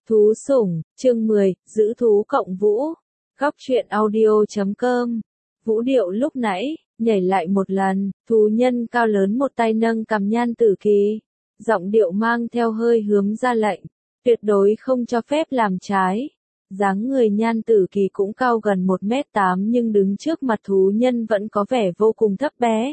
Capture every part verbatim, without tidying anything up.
Thú sủng, chương mười, giữ thú cộng Vũ. Góc truyện audio chấm com. Vũ Điệu lúc nãy, nhảy lại một lần, thú nhân cao lớn một tay nâng cầm Nhan Tử Kỳ. Giọng điệu mang theo hơi hướng ra lệnh, tuyệt đối không cho phép làm trái. Dáng người Nhan Tử Kỳ cũng cao gần một mét tám nhưng đứng trước mặt thú nhân vẫn có vẻ vô cùng thấp bé.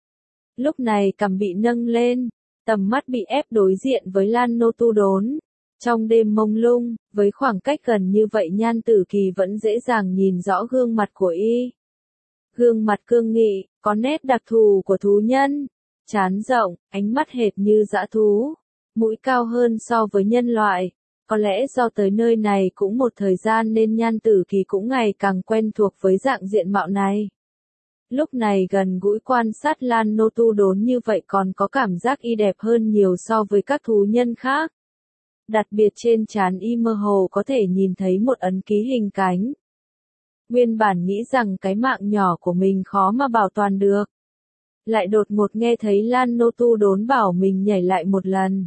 Lúc này cằm bị nâng lên, tầm mắt bị ép đối diện với Lan Nô Tu Đốn. Trong đêm mông lung, với khoảng cách gần như vậy Nhan Tử Kỳ vẫn dễ dàng nhìn rõ gương mặt của y. Gương mặt cương nghị, có nét đặc thù của thú nhân, trán rộng, ánh mắt hệt như dã thú, mũi cao hơn so với nhân loại. Có lẽ do tới nơi này cũng một thời gian nên Nhan Tử Kỳ cũng ngày càng quen thuộc với dạng diện mạo này. Lúc này gần gũi quan sát Lan Nô Tu Đốn như vậy còn có cảm giác y đẹp hơn nhiều so với các thú nhân khác. Đặc biệt trên trán y mơ hồ có thể nhìn thấy một ấn ký hình cánh. Nguyên bản nghĩ rằng cái mạng nhỏ của mình khó mà bảo toàn được. Lại đột ngột nghe thấy Lan Nô Tu Đốn bảo mình nhảy lại một lần.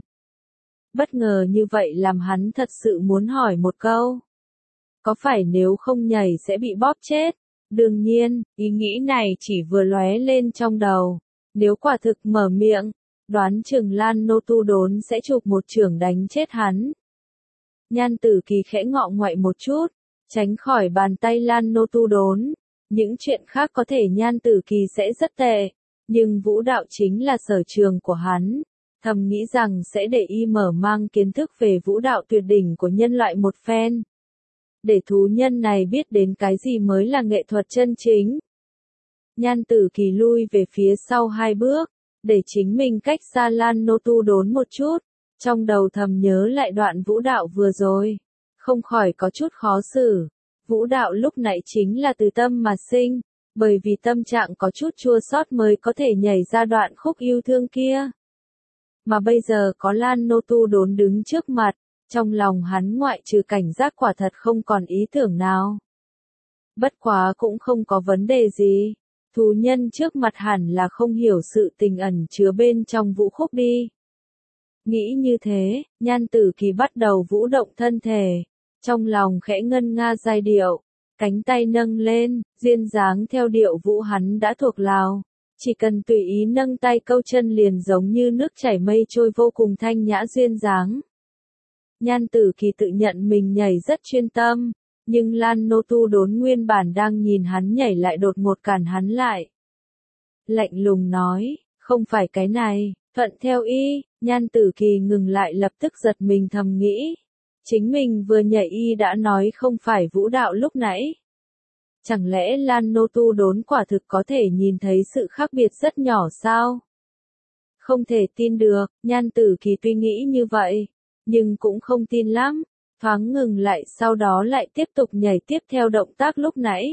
Bất ngờ như vậy làm hắn thật sự muốn hỏi một câu. Có phải nếu không nhảy sẽ bị bóp chết? Đương nhiên, ý nghĩ này chỉ vừa lóe lên trong đầu. Nếu quả thực mở miệng, đoán chừng Lan Nô Tu Đốn sẽ chụp một chưởng đánh chết hắn. Nhan Tử Kỳ khẽ ngọ ngoại một chút, tránh khỏi bàn tay Lan Nô Tu Đốn. Những chuyện khác có thể Nhan Tử Kỳ sẽ rất tệ, nhưng vũ đạo chính là sở trường của hắn. Thầm nghĩ rằng sẽ để y mở mang kiến thức về vũ đạo tuyệt đỉnh của nhân loại một phen. Để thú nhân này biết đến cái gì mới là nghệ thuật chân chính. Nhan Tử Kỳ lui về phía sau hai bước, để chính mình cách xa Lan Nô Tu Đốn một chút, trong đầu thầm nhớ lại đoạn vũ đạo vừa rồi, không khỏi có chút khó xử. Vũ đạo lúc nãy chính là từ tâm mà sinh, bởi vì tâm trạng có chút chua xót mới có thể nhảy ra đoạn khúc yêu thương kia. Mà bây giờ có Lan Nô Tu Đốn đứng trước mặt, trong lòng hắn ngoại trừ cảnh giác quả thật không còn ý tưởng nào. Bất quá cũng không có vấn đề gì. Thú nhân trước mặt hẳn là không hiểu sự tình ẩn chứa bên trong vũ khúc đi. Nghĩ như thế, Nhan Tử Kỳ bắt đầu vũ động thân thể. Trong lòng khẽ ngân nga giai điệu, cánh tay nâng lên, duyên dáng theo điệu vũ hắn đã thuộc lào. Chỉ cần tùy ý nâng tay câu chân liền giống như nước chảy mây trôi vô cùng thanh nhã duyên dáng. Nhan Tử Kỳ tự nhận mình nhảy rất chuyên tâm, nhưng Lan Nô Tu Đốn nguyên bản đang nhìn hắn nhảy lại đột ngột cản hắn lại. Lạnh lùng nói, không phải cái này, thuận theo y. Nhan Tử Kỳ ngừng lại lập tức giật mình thầm nghĩ. Chính mình vừa nhảy y đã nói không phải vũ đạo lúc nãy. Chẳng lẽ Lan Nô Tu Đốn quả thực có thể nhìn thấy sự khác biệt rất nhỏ sao? Không thể tin được, Nhan Tử Kỳ tuy nghĩ như vậy, nhưng cũng không tin lắm. Thoáng ngừng lại sau đó lại tiếp tục nhảy tiếp theo động tác lúc nãy.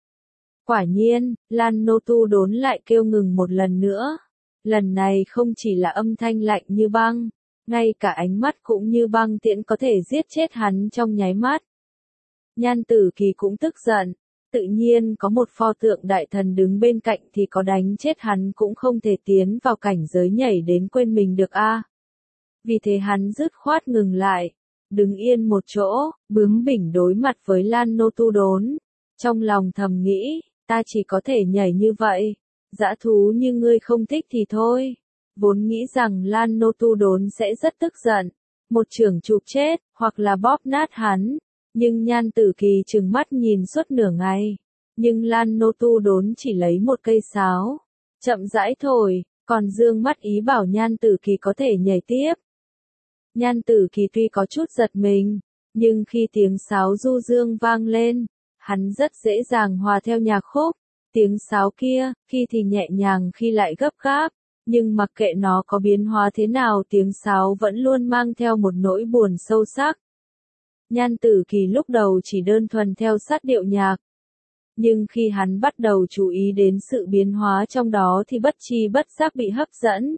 Quả nhiên, Lan Nô Tu Đốn lại kêu ngừng một lần nữa. Lần này không chỉ là âm thanh lạnh như băng, ngay cả ánh mắt cũng như băng tiễn có thể giết chết hắn trong nháy mắt. Nhan Tử Kỳ cũng tức giận, tự nhiên có một pho tượng đại thần đứng bên cạnh thì có đánh chết hắn cũng không thể tiến vào cảnh giới nhảy đến quên mình được a. Vì thế hắn dứt khoát ngừng lại, đứng yên một chỗ, bướng bỉnh đối mặt với Lan Nô Tu Đốn. Trong lòng thầm nghĩ, ta chỉ có thể nhảy như vậy, dã thú như ngươi không thích thì thôi. Vốn nghĩ rằng Lan Nô Tu Đốn sẽ rất tức giận, một chưởng chụp chết, hoặc là bóp nát hắn. Nhưng Nhan Tử Kỳ trừng mắt nhìn suốt nửa ngày. Nhưng Lan Nô Tu Đốn chỉ lấy một cây sáo, chậm rãi thổi, còn dương mắt ý bảo Nhan Tử Kỳ có thể nhảy tiếp. Nhan Tử Kỳ tuy có chút giật mình, nhưng khi tiếng sáo du dương vang lên, hắn rất dễ dàng hòa theo nhạc khúc. Tiếng sáo kia, khi thì nhẹ nhàng khi lại gấp gáp, nhưng mặc kệ nó có biến hóa thế nào tiếng sáo vẫn luôn mang theo một nỗi buồn sâu sắc. Nhan Tử Kỳ lúc đầu chỉ đơn thuần theo sát điệu nhạc. Nhưng khi hắn bắt đầu chú ý đến sự biến hóa trong đó thì bất tri bất giác bị hấp dẫn.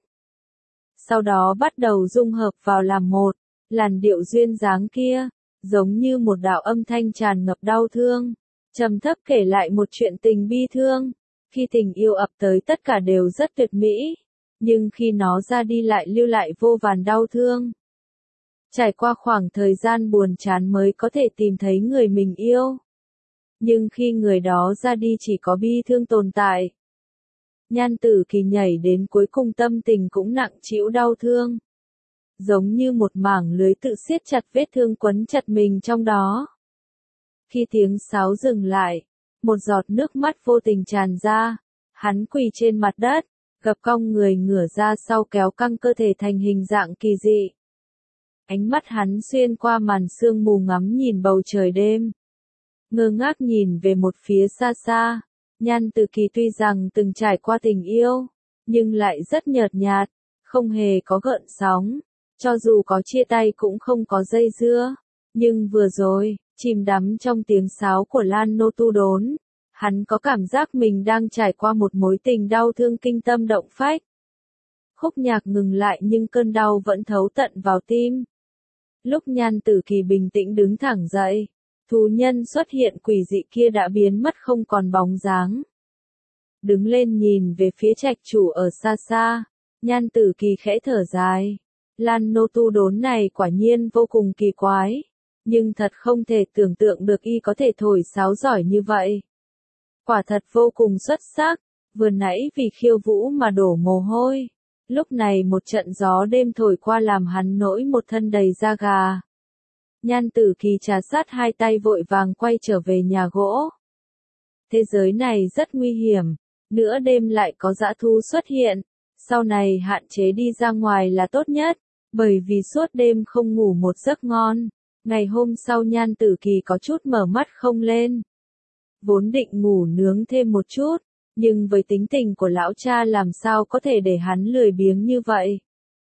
Sau đó bắt đầu dung hợp vào làm một, làn điệu duyên dáng kia, giống như một đạo âm thanh tràn ngập đau thương, trầm thấp kể lại một chuyện tình bi thương. Khi tình yêu ập tới tất cả đều rất tuyệt mỹ, nhưng khi nó ra đi lại lưu lại vô vàn đau thương. Trải qua khoảng thời gian buồn chán mới có thể tìm thấy người mình yêu. Nhưng khi người đó ra đi chỉ có bi thương tồn tại. Nhan Tử Kỳ nhảy đến cuối cùng tâm tình cũng nặng trĩu đau thương. Giống như một mảng lưới tự siết chặt vết thương quấn chặt mình trong đó. Khi tiếng sáo dừng lại, một giọt nước mắt vô tình tràn ra, hắn quỳ trên mặt đất, gập cong người ngửa ra sau kéo căng cơ thể thành hình dạng kỳ dị. Ánh mắt hắn xuyên qua màn sương mù ngắm nhìn bầu trời đêm. Ngơ ngác nhìn về một phía xa xa, Nhan Tử Kỳ tuy rằng từng trải qua tình yêu, nhưng lại rất nhợt nhạt, không hề có gợn sóng, cho dù có chia tay cũng không có dây dưa. Nhưng vừa rồi, chìm đắm trong tiếng sáo của Lan Nô Tu Đốn, hắn có cảm giác mình đang trải qua một mối tình đau thương kinh tâm động phách. Khúc nhạc ngừng lại nhưng cơn đau vẫn thấu tận vào tim. Lúc Nhan Tử Kỳ bình tĩnh đứng thẳng dậy, thú nhân xuất hiện quỷ dị kia đã biến mất không còn bóng dáng. Đứng lên nhìn về phía trạch chủ ở xa xa, Nhan Tử Kỳ khẽ thở dài. Lan Nô Tu Đốn này quả nhiên vô cùng kỳ quái, nhưng thật không thể tưởng tượng được y có thể thổi sáo giỏi như vậy. Quả thật vô cùng xuất sắc, vừa nãy vì khiêu vũ mà đổ mồ hôi. Lúc này một trận gió đêm thổi qua làm hắn nổi một thân đầy da gà. Nhan Tử Kỳ trà sát hai tay vội vàng quay trở về nhà gỗ. Thế giới này rất nguy hiểm, nửa đêm lại có dã thú xuất hiện, sau này hạn chế đi ra ngoài là tốt nhất, bởi vì suốt đêm không ngủ một giấc ngon. Ngày hôm sau Nhan Tử Kỳ có chút mở mắt không lên. Vốn định ngủ nướng thêm một chút, nhưng với tính tình của lão cha làm sao có thể để hắn lười biếng như vậy.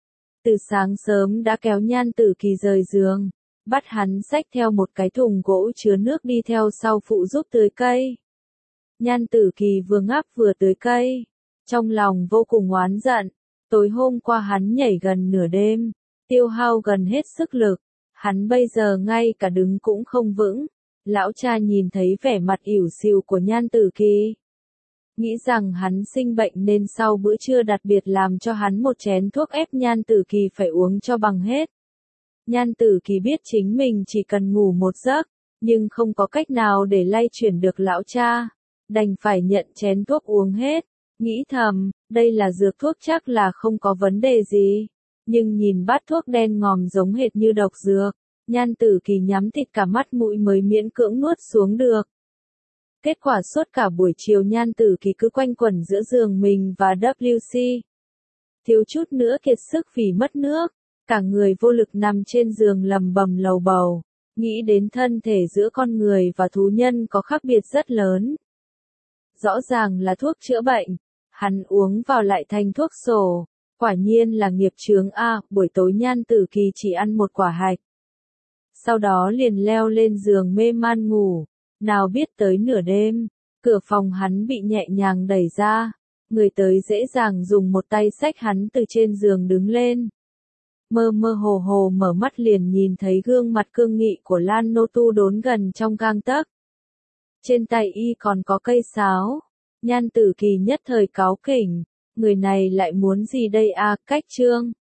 Từ sáng sớm đã kéo Nhan Tử Kỳ rời giường, bắt hắn xách theo một cái thùng gỗ chứa nước đi theo sau phụ giúp tưới cây. Nhan Tử Kỳ vừa ngáp vừa tưới cây, trong lòng vô cùng oán giận, tối hôm qua hắn nhảy gần nửa đêm, tiêu hao gần hết sức lực, hắn bây giờ ngay cả đứng cũng không vững. Lão cha nhìn thấy vẻ mặt ỉu xìu của Nhan Tử Kỳ, nghĩ rằng hắn sinh bệnh nên sau bữa trưa đặc biệt làm cho hắn một chén thuốc ép Nhan Tử Kỳ phải uống cho bằng hết. Nhan Tử Kỳ biết chính mình chỉ cần ngủ một giấc, nhưng không có cách nào để lay chuyển được lão cha, đành phải nhận chén thuốc uống hết, nghĩ thầm, đây là dược thuốc chắc là không có vấn đề gì, nhưng nhìn bát thuốc đen ngòm giống hệt như độc dược. Nhan Tử Kỳ nhắm thịt cả mắt mũi mới miễn cưỡng nuốt xuống được. Kết quả suốt cả buổi chiều Nhan Tử Kỳ cứ quanh quẩn giữa giường mình và W C. Thiếu chút nữa kiệt sức vì mất nước, cả người vô lực nằm trên giường lầm bầm lầu bầu, nghĩ đến thân thể giữa con người và thú nhân có khác biệt rất lớn. Rõ ràng là thuốc chữa bệnh, hắn uống vào lại thành thuốc sổ, quả nhiên là nghiệp chướng a. Buổi tối Nhan Tử Kỳ chỉ ăn một quả hạch. Sau đó liền leo lên giường mê man ngủ, nào biết tới nửa đêm, cửa phòng hắn bị nhẹ nhàng đẩy ra, người tới dễ dàng dùng một tay xách hắn từ trên giường đứng lên. Mơ mơ hồ hồ mở mắt liền nhìn thấy gương mặt cương nghị của Lan Nô Tu Đốn gần trong gang tấc. Trên tay y còn có cây sáo, Nhan Tử Kỳ nhất thời cáu kỉnh, người này lại muốn gì đây a? Cách trương.